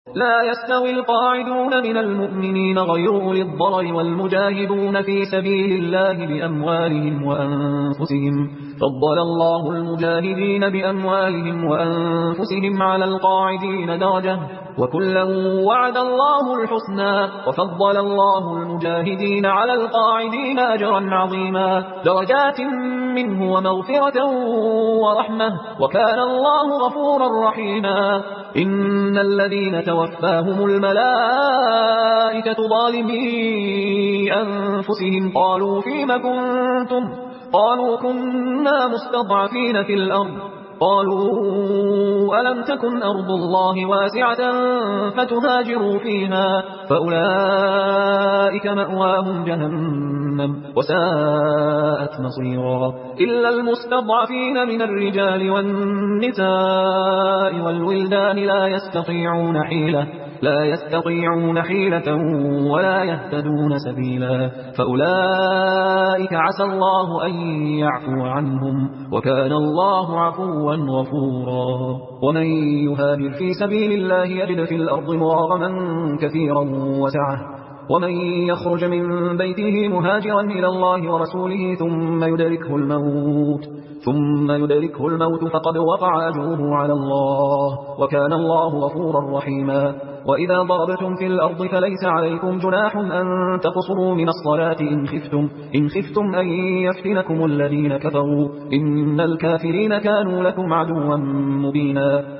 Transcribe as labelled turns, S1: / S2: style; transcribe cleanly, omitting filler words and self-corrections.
S1: لا يستوي القاعدون من المؤمنين غير أولي الضرر والمجاهدون في سبيل الله بأموالهم وأنفسهم فضل الله المجاهدين بأموالهم وأنفسهم على القاعدين درجة وكلا وعد الله الحسنى وفضل الله المجاهدين على القاعدين أجرا عظيما درجات منه ومغفرة ورحمة وكان الله غفورا رحيما إن الذين توفاهم الملائكة ظالمي أنفسهم قالوا فيم كنتم قالوا كنا مستضعفين في الأرض قالوا ألم تكن أرض الله واسعة فتهاجروا فيها فأولئك مأواهم جهنم وساءت مصيرا إلا المستضعفين من الرجال والنساء والولدان لا يستطيعون حيلة ولا يهتدون سبيلا فأولئك عسى الله أن يعفو عنهم وكان الله عفوا غفورا ومن يهاجر في سبيل الله يجد في الأرض مراغما كثيرا وسعة ومن يخرج من بيته مهاجرا إلى الله ورسوله ثم يدركه الموت فقد وقع أجره على الله وكان الله غفورا رحيما وإذا ضربتم في الأرض فليس عليكم جناح أن تقصروا من الصلاة إن خفتم أن يفتنكم الذين كفروا إن الكافرين كانوا لكم عدوا مبينا